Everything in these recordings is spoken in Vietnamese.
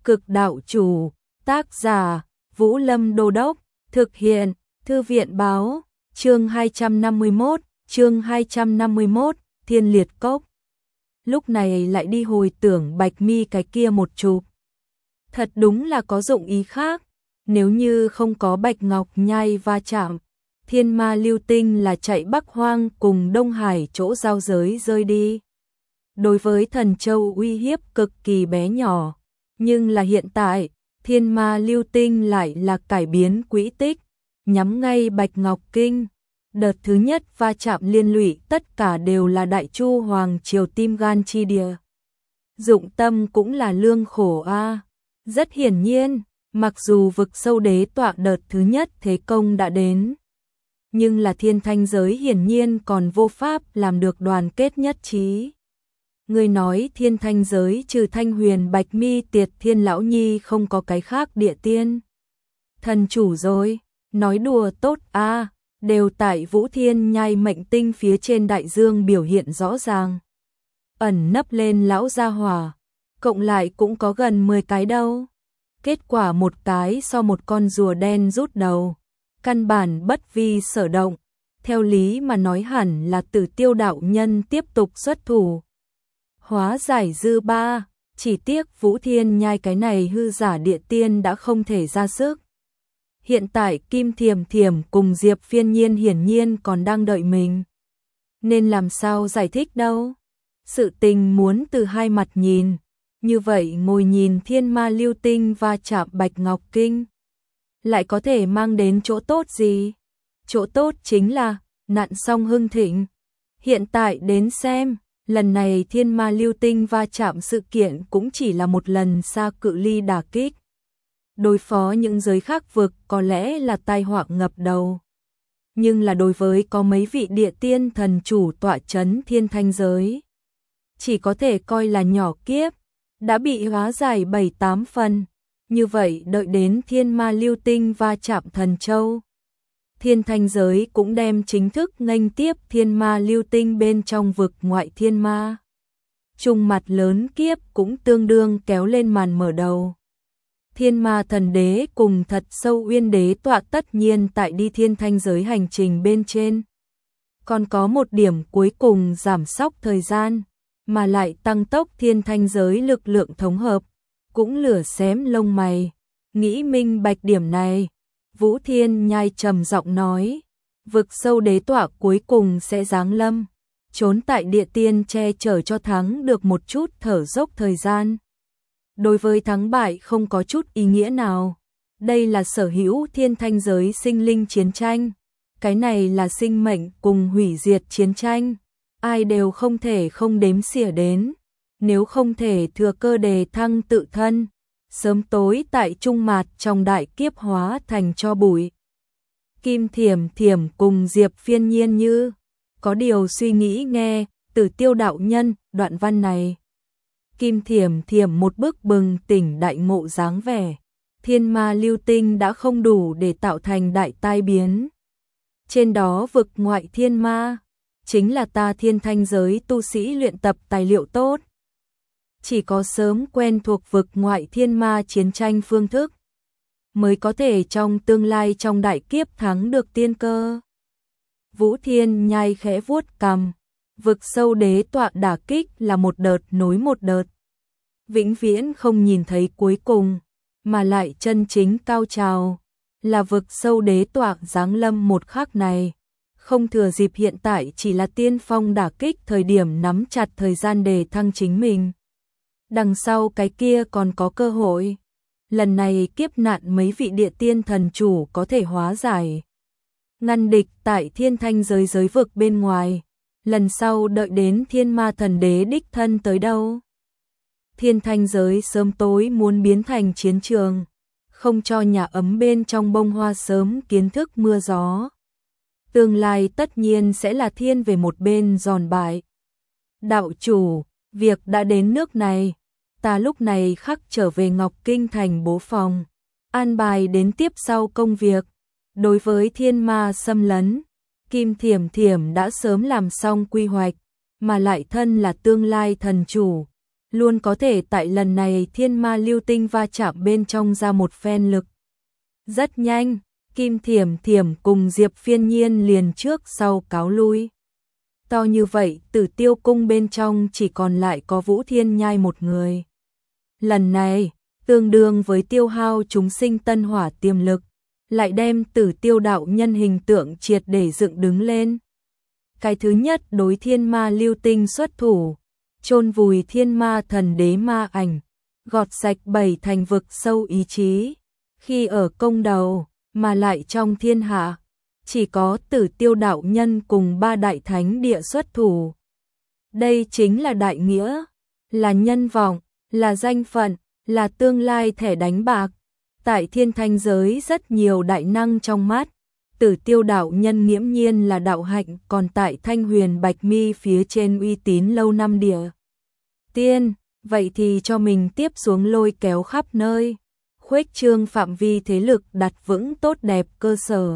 Cực đạo chủ, tác giả, Vũ Lâm Đô Đốc, thực hiện, Thư viện báo, chương 251, Thiên Liệt Cốc. Lúc này lại đi hồi tưởng Bạch Mi cái kia một chụp. Thật đúng là có dụng ý khác, nếu như không có Bạch Ngọc Nhai va chạm, Thiên Ma Lưu Tinh là chạy Bắc Hoang cùng Đông Hải chỗ giao giới rơi đi. Đối với Thần Châu uy hiếp cực kỳ bé nhỏ, nhưng là hiện tại, Thiên Ma Lưu Tinh lại là cải biến quỹ tích, nhắm ngay Bạch Ngọc Kinh. Đợt thứ nhất va chạm liên lụy tất cả đều là Đại Chu Hoàng Triều tim gan chi địa. Dụng tâm cũng là lương khổ a. Rất hiển nhiên, mặc dù vực sâu đế tọa đợt thứ nhất thế công đã đến, nhưng là thiên thanh giới hiển nhiên còn vô pháp làm được đoàn kết nhất trí. Người nói thiên thanh giới trừ Thanh Huyền Bạch Mi Tiệt Thiên Lão Nhi không có cái khác địa tiên thần chủ rồi, nói đùa tốt a, đều tại Vũ Thiên Nhai mệnh tinh phía trên đại dương biểu hiện rõ ràng. Ẩn nấp lên lão gia hỏa, cộng lại cũng có gần 10 cái đâu. Kết quả một cái so một con rùa đen rút đầu, căn bản bất vi sở động. Theo lý mà nói hẳn là Tử Tiêu đạo nhân tiếp tục xuất thủ hóa giải dư ba, chỉ tiếc Vũ Thiên Nhai cái này hư giả địa tiên đã không thể ra sức. Hiện tại Kim Thiềm Thiềm cùng Diệp Phiên Nhiên hiển nhiên còn đang đợi mình. Nên làm sao giải thích đâu? Sự tình muốn từ hai mặt nhìn, như vậy ngồi nhìn Thiên Ma Lưu Tinh va chạm Bạch Ngọc Kinh, lại có thể mang đến chỗ tốt gì? Chỗ tốt chính là nạn song hưng thịnh. Hiện tại đến xem, lần này Thiên Ma Lưu Tinh va chạm sự kiện cũng chỉ là một lần xa cự ly đả kích. Đối phó những giới khác vực có lẽ là tai họa ngập đầu. Nhưng là đối với có mấy vị địa tiên thần chủ tọa chấn thiên thanh giới, chỉ có thể coi là nhỏ kiếp, đã bị hóa giải 7-8 phần. Như vậy đợi đến Thiên Ma Lưu Tinh va chạm Thần Châu, thiên thanh giới cũng đem chính thức nghênh tiếp Thiên Ma Lưu Tinh bên trong vực ngoại thiên ma. Trung mặt lớn kiếp cũng tương đương kéo lên màn mở đầu. Thiên Ma Thần Đế cùng Thật Sâu Uyên Đế tọa tất nhiên tại đi thiên thanh giới hành trình bên trên. Còn có một điểm cuối cùng giảm sóc thời gian, mà lại tăng tốc thiên thanh giới lực lượng thống hợp, cũng lửa xém lông mày. Nghĩ minh bạch điểm này, Vũ Thiên Nhai trầm giọng nói, vực sâu đế tọa cuối cùng sẽ giáng lâm, trốn tại địa tiên che chở cho thắng được một chút thở dốc thời gian. Đối với thắng bại không có chút ý nghĩa nào, đây là sở hữu thiên thanh giới sinh linh chiến tranh, cái này là sinh mệnh cùng hủy diệt chiến tranh, ai đều không thể không đếm xỉa đến, nếu không thể thừa cơ đề thăng tự thân, sớm tối tại trung mạt trong đại kiếp hóa thành tro bụi. Kim Thiềm Thiềm cùng Diệp Phiên Nhiên như có điều suy nghĩ nghe Tử Tiêu đạo nhân đoạn văn này. Kim Thiềm Thiềm một bức bừng tỉnh đại ngộ dáng vẻ, Thiên Ma Lưu Tinh đã không đủ để tạo thành đại tai biến. Trên đó vực ngoại thiên ma, chính là ta thiên thanh giới tu sĩ luyện tập tài liệu tốt. Chỉ có sớm quen thuộc vực ngoại thiên ma chiến tranh phương thức, mới có thể trong tương lai trong đại kiếp thắng được tiên cơ. Vũ Thiên Nhai khẽ vuốt cằm, vực sâu đế tọa đả kích là một đợt nối một đợt, vĩnh viễn không nhìn thấy cuối cùng, mà lại chân chính cao trào là vực sâu đế tọa giáng lâm một khắc này. Không thừa dịp hiện tại chỉ là tiên phong đả kích thời điểm nắm chặt thời gian để thăng chính mình. Đằng sau cái kia còn có cơ hội. Lần này kiếp nạn mấy vị địa tiên thần chủ có thể hóa giải, ngăn địch tại thiên thanh giới giới vực bên ngoài. Lần sau đợi đến Thiên Ma Thần Đế đích thân tới đâu, thiên thanh giới sớm tối muốn biến thành chiến trường, không cho nhà ấm bên trong bông hoa sớm kiến thức mưa gió. Tương lai tất nhiên sẽ là thiên về một bên giòn bại. Đạo chủ, việc đã đến nước này, ta lúc này khắc trở về Ngọc Kinh thành bố phòng, an bài đến tiếp sau công việc. Đối với thiên ma xâm lấn, Kim Thiềm Thiềm đã sớm làm xong quy hoạch, mà lại thân là tương lai thần chủ, luôn có thể tại lần này thiên ma lưu tinh va chạm bên trong ra một phen lực. Rất nhanh, Kim Thiểm Thiểm cùng Diệp Phiên Nhiên liền trước sau cáo lui. To như vậy, Tử Tiêu cung bên trong chỉ còn lại có Vũ Thiên Nhai một người. Lần này, tương đương với tiêu hao chúng sinh tân hỏa tiềm lực, lại đem Tử Tiêu đạo nhân hình tượng triệt để dựng đứng lên. Cái thứ nhất đối thiên ma lưu tinh xuất thủ, chôn vùi thiên ma thần đế ma ảnh, gọt sạch 7 thành vực sâu ý chí. Khi ở công đầu, mà lại trong thiên hạ, chỉ có Tử Tiêu đạo nhân cùng 3 đại thánh địa xuất thủ. Đây chính là đại nghĩa, là nhân vọng, là danh phận, là tương lai thẻ đánh bạc. Tại thiên thanh giới rất nhiều đại năng trong mắt, Tử Tiêu đạo nhân nghiễm nhiên là đạo hạnh, còn tại Thanh Huyền Bạch Mi phía trên uy tín lâu năm địa tiên, vậy thì cho mình tiếp xuống lôi kéo khắp nơi, khuếch trương phạm vi thế lực, đặt vững tốt đẹp cơ sở.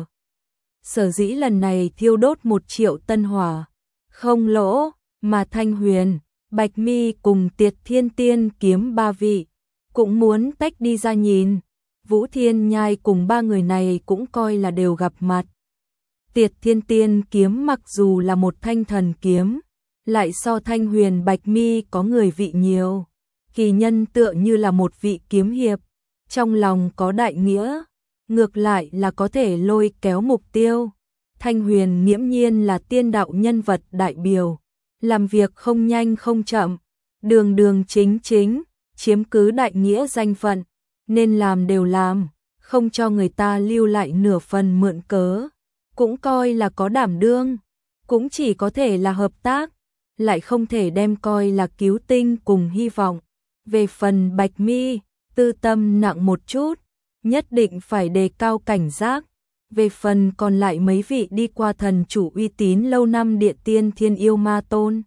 Sở dĩ lần này thiêu đốt 1 triệu tân hỏa, không lỗ, mà Thanh Huyền, Bạch Mi cùng Tiệt Thiên Tiên kiếm 3 vị, cũng muốn tách đi ra nhìn. Vũ Thiên Nhai cùng 3 người này cũng coi là đều gặp mặt. Tiệt Thiên Tiên kiếm mặc dù là một thanh thần kiếm, lại so Thanh Huyền Bạch Mi có người vị nhiều. Kỳ nhân tựa như là một vị kiếm hiệp, trong lòng có đại nghĩa, ngược lại là có thể lôi kéo mục tiêu. Thanh Huyền nghiễm nhiên là tiên đạo nhân vật đại biểu, làm việc không nhanh không chậm, đường đường chính chính, chiếm cứ đại nghĩa danh phận, nên làm đều làm, không cho người ta lưu lại nửa phần mượn cớ, cũng coi là có đảm đương, cũng chỉ có thể là hợp tác, lại không thể đem coi là cứu tinh cùng hy vọng. Về phần Bạch Mi, tư tâm nặng một chút, nhất định phải đề cao cảnh giác. Về phần còn lại mấy vị đi qua thần chủ uy tín lâu năm địa tiên thiên yêu ma tôn,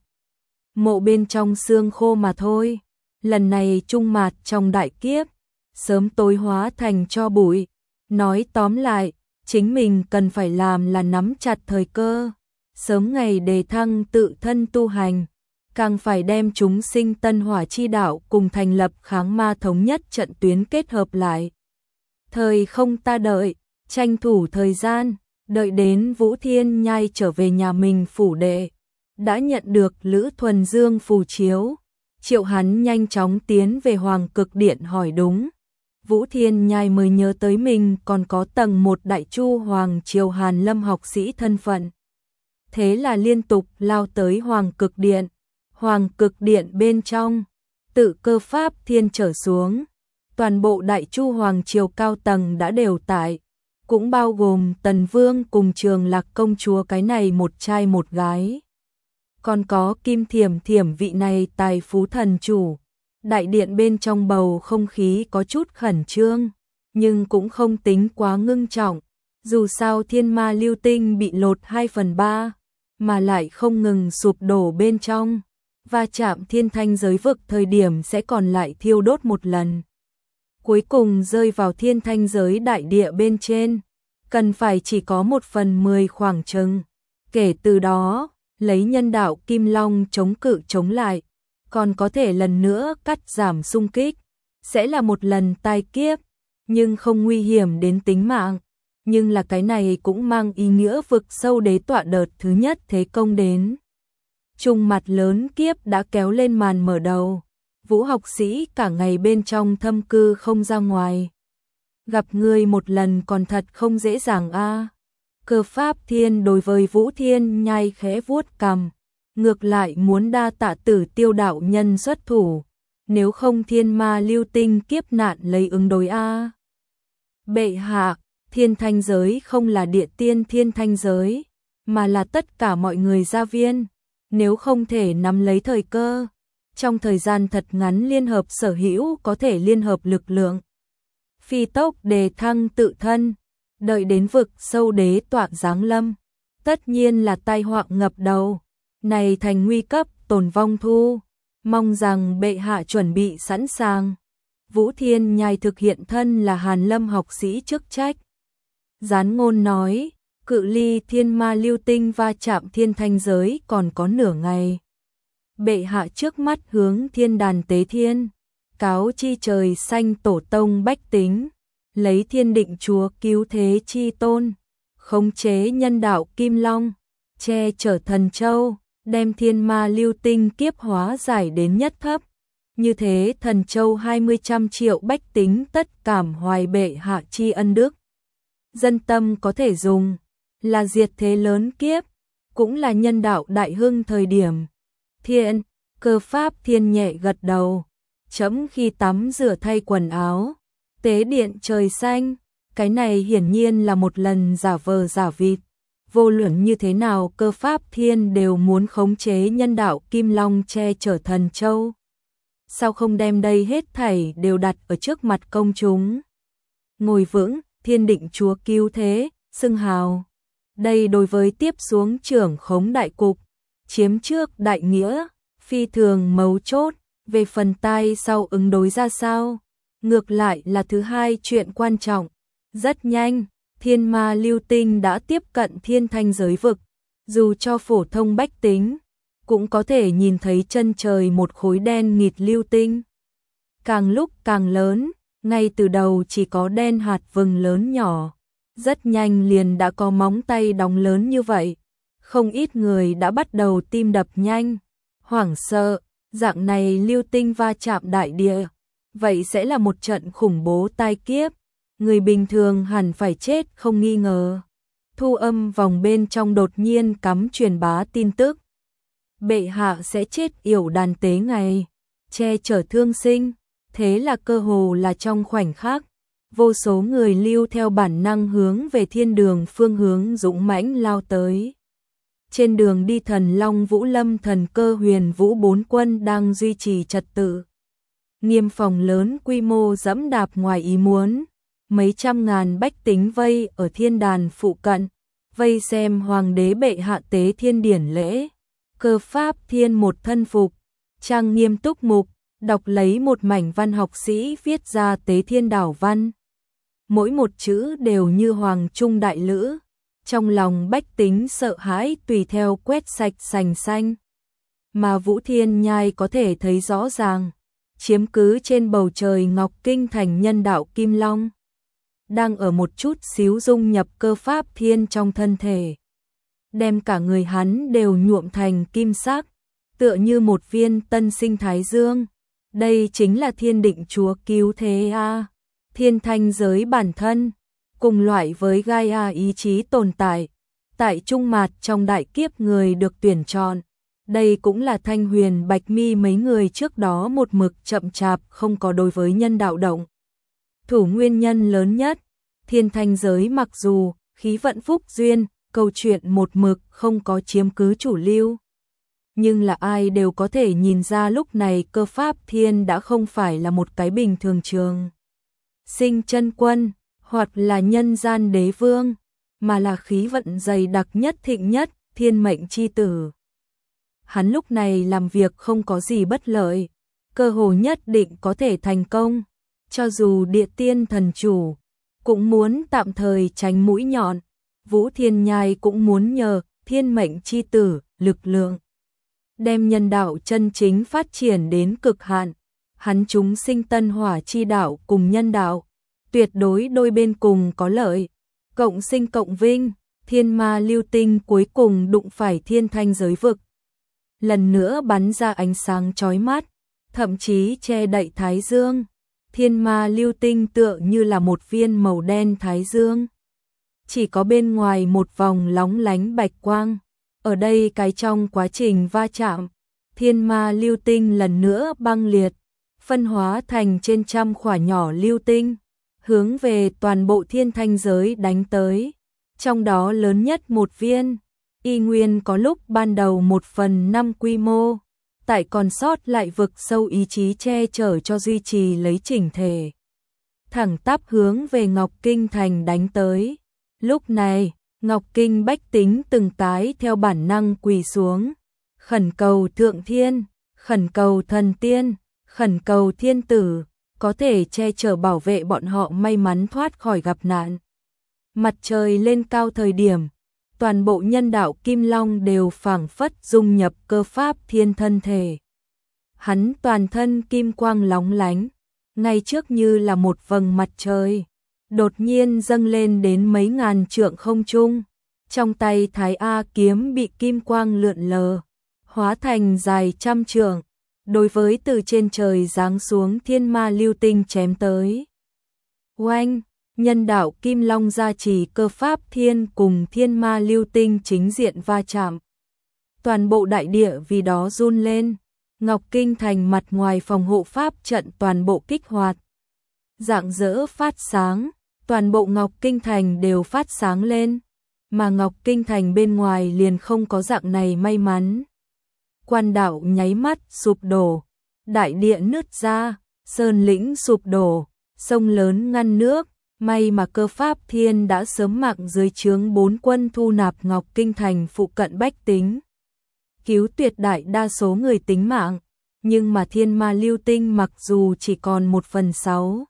mộ bên trong xương khô mà thôi. Lần này trung mạt trong đại kiếp, sớm tối hóa thành tro bụi. Nói tóm lại, chính mình cần phải làm là nắm chặt thời cơ, sớm ngày đề thăng tự thân tu hành, càng phải đem chúng sinh tân hỏa chi đạo cùng thành lập kháng ma thống nhất trận tuyến kết hợp lại. Thời không ta đợi, tranh thủ thời gian, đợi đến Vũ Thiên Nhai trở về nhà mình phủ đệ, đã nhận được Lữ Thuần Dương phù chiếu, triệu hắn nhanh chóng tiến về Hoàng Cực Điện hỏi đúng. Vũ Thiên Nhai mới nhớ tới mình còn có tầng 1 Đại Chu Hoàng Triều Hàn Lâm học sĩ thân phận. Thế là liên tục lao tới Hoàng Cực Điện. Hoàng Cực Điện bên trong, tự Cơ Pháp Thiên trở xuống, toàn bộ Đại Chu Hoàng Triều cao tầng đã đều tại, cũng bao gồm Tần Vương cùng Trường Lạc công chúa cái này một trai một gái. Còn có Kim Thiểm Thiểm vị này tài phú thần chủ. Đại điện bên trong bầu không khí có chút khẩn trương, nhưng cũng không tính quá ngưng trọng. Dù sao thiên ma lưu tinh bị lột 2/3, mà lại không ngừng sụp đổ bên trong, va chạm thiên thanh giới vực thời điểm sẽ còn lại thiêu đốt một lần. Cuối cùng rơi vào thiên thanh giới đại địa bên trên, cần phải chỉ có 1/10 khoảng chừng. Kể từ đó, lấy nhân đạo Kim Long chống cự chống lại, còn có thể lần nữa cắt giảm xung kích, sẽ là một lần tai kiếp, nhưng không nguy hiểm đến tính mạng. Nhưng là cái này cũng mang ý nghĩa vực sâu đế tọa đợt thứ nhất thế công đến. Trung mặt lớn kiếp đã kéo lên màn mở đầu, Vũ học sĩ cả ngày bên trong thâm cư không ra ngoài. Gặp người một lần còn thật không dễ dàng a. Cơ Pháp Thiên đối với Vũ Thiên Nhai khẽ vuốt cằm, ngược lại muốn đa tạ Tử Tiêu đạo nhân xuất thủ, nếu không thiên ma lưu tinh kiếp nạn lấy ứng đối a. Bệ hạ, thiên thanh giới không là địa tiên thiên thanh giới, mà là tất cả mọi người gia viên, nếu không thể nắm lấy thời cơ, trong thời gian thật ngắn liên hợp sở hữu có thể liên hợp lực lượng, phi tốc đề thăng tự thân, đợi đến vực sâu đế tọa giáng lâm, tất nhiên là tai họa ngập đầu. Này thành nguy cấp tồn vong thu, mong rằng bệ hạ chuẩn bị sẵn sàng. Vũ Thiên Nhai thực hiện thân là Hàn Lâm học sĩ chức trách. Gián ngôn nói, cự ly thiên ma lưu tinh va chạm thiên thanh giới còn có nửa ngày. Bệ hạ trước mắt hướng thiên đàn tế thiên, cáo chi trời xanh tổ tông bách tính, lấy thiên định chúa cứu thế chi tôn, khống chế nhân đạo kim long, che chở thần châu, đem thiên ma lưu tinh kiếp hóa giải đến nhất thấp. Như thế thần châu 20 triệu bách tính tất cảm hoài bệ hạ tri ân đức. Dân tâm có thể dùng là diệt thế lớn kiếp, cũng là nhân đạo đại hưng thời điểm. Thiên, Cơ Pháp Thiên nhẹ gật đầu, chấm khi tắm rửa thay quần áo, tế điện trời xanh, cái này hiển nhiên là một lần giả vờ giả vịt. Vô luận như thế nào Cơ Pháp Thiên đều muốn khống chế nhân đạo Kim Long che chở thần châu. Sao không đem đây hết thảy đều đặt ở trước mặt công chúng? Ngồi vững, thiên định chúa cứu thế, xưng hào. Đây đối với tiếp xuống trưởng khống đại cục, chiếm trước đại nghĩa, phi thường mấu chốt, về phần tai sau ứng đối ra sao. Ngược lại là thứ hai chuyện quan trọng. Rất nhanh, thiên ma lưu tinh đã tiếp cận thiên thanh giới vực, dù cho phổ thông bách tính, cũng có thể nhìn thấy chân trời một khối đen nghịt lưu tinh. Càng lúc càng lớn, ngay từ đầu chỉ có đen hạt vừng lớn nhỏ, rất nhanh liền đã có móng tay đóng lớn như vậy. Không ít người đã bắt đầu tim đập nhanh, hoảng sợ, dạng này lưu tinh va chạm đại địa, vậy sẽ là một trận khủng bố tai kiếp, người bình thường hẳn phải chết không nghi ngờ. Thu âm vòng bên trong đột nhiên cắm truyền bá tin tức. Bệ hạ sẽ chết yểu đàn tế ngày, che chở thương sinh, thế là cơ hồ là trong khoảnh khắc, vô số người lưu theo bản năng hướng về thiên đường phương hướng dũng mãnh lao tới. Trên đường đi thần Long Vũ Lâm thần Cơ Huyền Vũ bốn quân đang duy trì trật tự. Nghiêm phòng lớn quy mô dẫm đạp ngoài ý muốn, mấy trăm ngàn bách tính vây ở thiên đàn phụ cận, vây xem hoàng đế bệ hạ tế thiên điển lễ. Cơ Pháp Thiên một thân phục, trang nghiêm túc mục, đọc lấy một mảnh văn học sĩ viết ra tế thiên đảo văn. Mỗi một chữ đều như hoàng trung đại lữ, trong lòng bách tính sợ hãi tùy theo quét sạch sành xanh. Mà Vũ Thiên Nhai có thể thấy rõ ràng, chiếm cứ trên bầu trời ngọc kinh thành nhân đạo Kim Long, đang ở một chút xíu dung nhập Cơ Pháp Thiên trong thân thể, đem cả người hắn đều nhuộm thành kim sắc, tựa như một viên tân sinh thái dương. Đây chính là thiên định chúa cứu thế a. Thiên thanh giới bản thân, cùng loại với Gaia ý chí tồn tại, tại trung mạt trong đại kiếp người được tuyển chọn. Đây cũng là Thanh Huyền Bạch Mi mấy người trước đó một mực chậm chạp không có đối với nhân đạo động thủ nguyên nhân lớn nhất. Thiên thanh giới mặc dù khí vận phúc duyên, câu chuyện một mực không có chiếm cứ chủ lưu, nhưng là ai đều có thể nhìn ra lúc này Cơ Pháp Thiên đã không phải là một cái bình thường trường sinh chân quân, hoặc là nhân gian đế vương, mà là khí vận dày đặc nhất thịnh nhất, thiên mệnh chi tử. Hắn lúc này làm việc không có gì bất lợi, cơ hồ nhất định có thể thành công, cho dù địa tiên thần chủ cũng muốn tạm thời tránh mũi nhọn. Vũ Thiên Nhai cũng muốn nhờ thiên mệnh chi tử lực lượng, đem nhân đạo chân chính phát triển đến cực hạn. Hắn chúng sinh tân hỏa chi đạo cùng nhân đạo, tuyệt đối đôi bên cùng có lợi, cộng sinh cộng vinh. Thiên ma lưu tinh cuối cùng đụng phải thiên thanh giới vực, lần nữa bắn ra ánh sáng chói mắt, thậm chí che đậy thái dương. Thiên ma lưu tinh tựa như là một viên màu đen thái dương, chỉ có bên ngoài một vòng lóng lánh bạch quang. Ở đây cái trong quá trình va chạm, thiên ma lưu tinh lần nữa băng liệt, phân hóa thành trên trăm khỏa nhỏ lưu tinh, hướng về toàn bộ thiên thanh giới đánh tới. Trong đó lớn nhất một viên, y nguyên có lúc ban đầu 1/5 quy mô, tại còn sót lại vực sâu ý chí che chở cho duy trì lấy chỉnh thể, thẳng tắp hướng về Ngọc Kinh thành đánh tới. Lúc này, Ngọc Kinh bách tính từng cái theo bản năng quỳ xuống, khẩn cầu thượng thiên, khẩn cầu thần tiên, khẩn cầu thiên tử, có thể che chở bảo vệ bọn họ may mắn thoát khỏi gặp nạn. Mặt trời lên cao thời điểm, toàn bộ nhân đạo Kim Long đều phảng phất dung nhập Cơ Pháp Thiên thân thể. Hắn toàn thân kim quang lóng lánh, ngay trước như là một vầng mặt trời, đột nhiên dâng lên đến mấy ngàn trượng không trung. Trong tay Thái A kiếm bị kim quang lượn lờ, hóa thành dài trăm trượng, đối với từ trên trời giáng xuống thiên ma lưu tinh chém tới. Oanh, nhân đạo Kim Long gia trì Cơ Pháp Thiên cùng thiên ma lưu tinh chính diện va chạm. Toàn bộ đại địa vì đó run lên, Ngọc Kinh Thành mặt ngoài phòng hộ pháp trận toàn bộ kích hoạt. Rạng rỡ phát sáng, toàn bộ Ngọc Kinh Thành đều phát sáng lên, mà Ngọc Kinh Thành bên ngoài liền không có dạng này may mắn. Quan đảo nháy mắt sụp đổ, đại địa nứt ra, sơn lĩnh sụp đổ, sông lớn ngăn nước, may mà Cơ Pháp Thiên đã sớm mặc dưới trướng 4 quân thu nạp Ngọc Kinh Thành phụ cận bách tính, cứu tuyệt đại đa số người tính mạng, nhưng mà thiên ma lưu tinh mặc dù chỉ còn 1/6,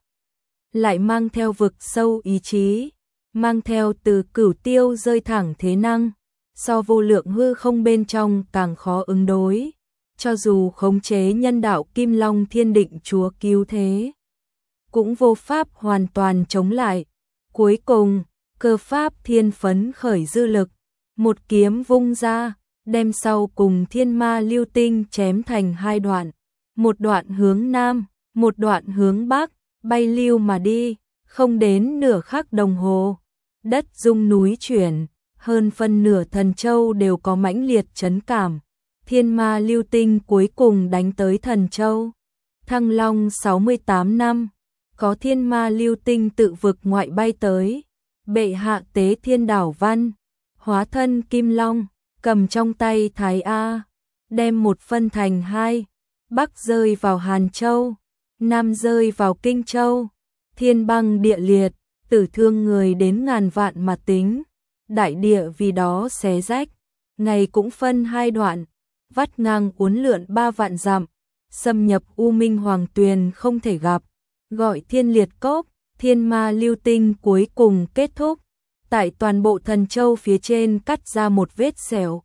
lại mang theo vực sâu ý chí, mang theo từ cửu tiêu rơi thẳng thế năng, so vô lượng hư không bên trong càng khó ứng đối, cho dù khống chế nhân đạo Kim Long Thiên Định Chúa cứu thế, cũng vô pháp hoàn toàn chống lại. Cuối cùng, Cơ Pháp Thiên phấn khởi dư lực, một kiếm vung ra, đem sau cùng thiên ma lưu tinh chém thành 2 đoạn, một đoạn hướng nam, một đoạn hướng bắc, bay lưu mà đi, không đến nửa khắc đồng hồ, đất rung núi chuyển, hơn phân nửa Thần Châu đều có mãnh liệt chấn cảm. Thiên ma lưu tinh cuối cùng đánh tới Thần Châu. Thăng Long 68 năm, có thiên ma lưu tinh tự vực ngoại bay tới, bệ hạ tế thiên đảo văn, hóa thân Kim Long, cầm trong tay Thái A, đem một phân thành 2, bắc rơi vào Hàn Châu, nam rơi vào Kinh Châu, thiên băng địa liệt, tử thương người đến ngàn vạn mà tính, đại địa vì đó xé rách, ngày cũng phân 2 đoạn, vắt ngang uốn lượn 3 vạn dặm, xâm nhập U Minh Hoàng Tuyền không thể gặp, gọi thiên liệt cốc, thiên ma lưu tinh cuối cùng kết thúc, tại toàn bộ Thần Châu phía trên cắt ra một vết sẹo.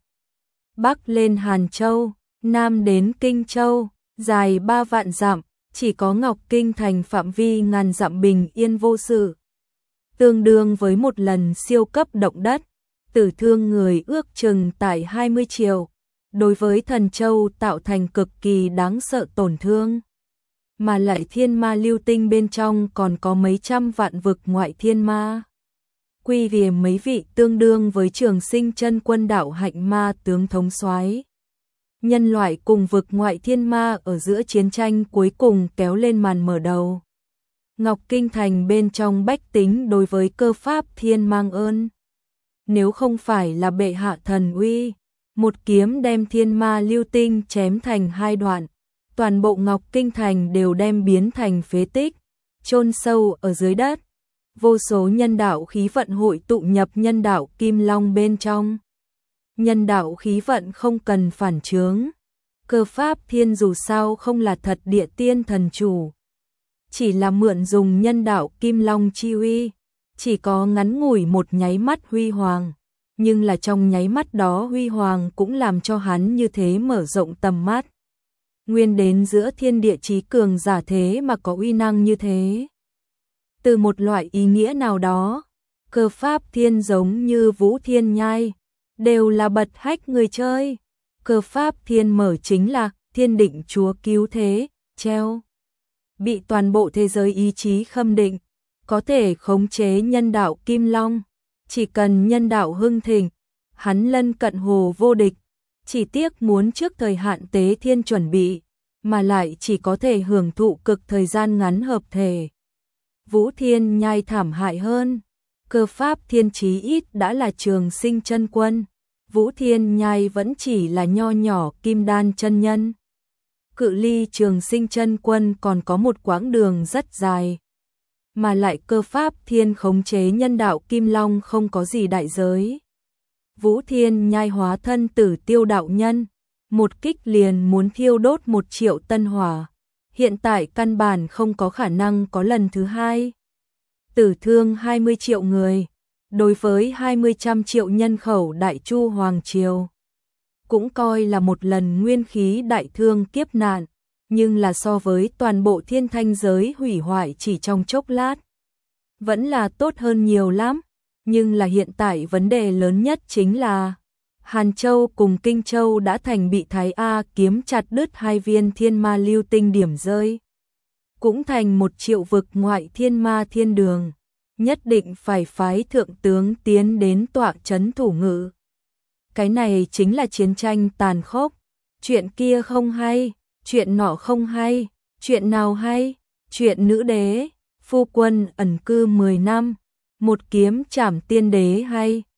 Bắc lên Hàn Châu, nam đến Kinh Châu, dài 3 vạn dặm, chỉ có Ngọc Kinh Thành phạm vi ngàn dặm bình yên vô sự. Tương đương với một lần siêu cấp động đất, tử thương người ước chừng tại 20 triệu, đối với Thần Châu tạo thành cực kỳ đáng sợ tổn thương. Mà lại thiên ma lưu tinh bên trong còn có mấy trăm vạn vực ngoại thiên ma. Quy về mấy vị tương đương với Trường Sinh Chân Quân đạo hạnh ma tướng thống soái. Nhân loại cùng vực ngoại thiên ma ở giữa chiến tranh cuối cùng kéo lên màn mở đầu. Ngọc Kinh Thành bên trong bách tính đối với Cơ Pháp Thiên mang ơn. Nếu không phải là bệ hạ thần uy, một kiếm đem thiên ma lưu tinh chém thành 2 đoạn, toàn bộ Ngọc Kinh Thành đều đem biến thành phế tích, chôn sâu ở dưới đất. Vô số nhân đạo khí vận hội tụ nhập nhân đạo Kim Long bên trong. Nhân đạo khí vận không cần phản chướng. Cơ Pháp Thiên dù sao không là thật địa tiên thần chủ, chỉ là mượn dùng nhân đạo Kim Long chi uy, chỉ có ngắn ngủi một nháy mắt huy hoàng, nhưng là trong nháy mắt đó huy hoàng cũng làm cho hắn như thế mở rộng tầm mắt. Nguyên đến giữa thiên địa chí cường giả thế mà có uy năng như thế. Từ một loại ý nghĩa nào đó, Cơ Pháp Thiên giống như Vũ Thiên Nhai, đều là bật hách người chơi. Cơ Pháp Thiên mở chính là Thiên Định Chúa cứu thế, treo. Bị toàn bộ thế giới ý chí khâm định, có thể khống chế nhân đạo Kim Long. Chỉ cần nhân đạo hưng thịnh, hắn lân cận hồ vô địch. Chỉ tiếc muốn trước thời hạn tế thiên chuẩn bị, mà lại chỉ có thể hưởng thụ cực thời gian ngắn hợp thể. Vũ Thiên Nhai thảm hại hơn. Cơ Pháp Thiên chí ít đã là Trường Sinh Chân Quân. Vũ Thiên Nhai vẫn chỉ là nho nhỏ kim đan chân nhân. Cự ly Trường Sinh Chân Quân còn có một quãng đường rất dài. Mà lại Cơ Pháp Thiên khống chế nhân đạo Kim Long không có gì đại giới. Vũ Thiên Nhai hóa thân Tử Tiêu đạo nhân, một kích liền muốn thiêu đốt 1 triệu tân hỏa. Hiện tại căn bản không có khả năng có lần thứ hai. Tử thương 20 triệu người, đối với 20 trăm triệu nhân khẩu Đại Chu Hoàng Triều, cũng coi là một lần nguyên khí đại thương kiếp nạn, nhưng là so với toàn bộ thiên thanh giới hủy hoại chỉ trong chốc lát, vẫn là tốt hơn nhiều lắm. Nhưng là hiện tại vấn đề lớn nhất chính là Hàn Châu cùng Kinh Châu đã thành bị Thái A kiếm chặt đứt hai viên thiên ma lưu tinh điểm rơi, cũng thành một triệu vực ngoại thiên ma thiên đường, nhất định phải phái thượng tướng tiến đến tọa trấn thủ ngự. Cái này chính là chiến tranh tàn khốc. Chuyện kia không hay, chuyện nọ không hay, chuyện nào hay? Chuyện nữ đế, phu quân ẩn cư 10 năm, một kiếm trảm tiên đế hay.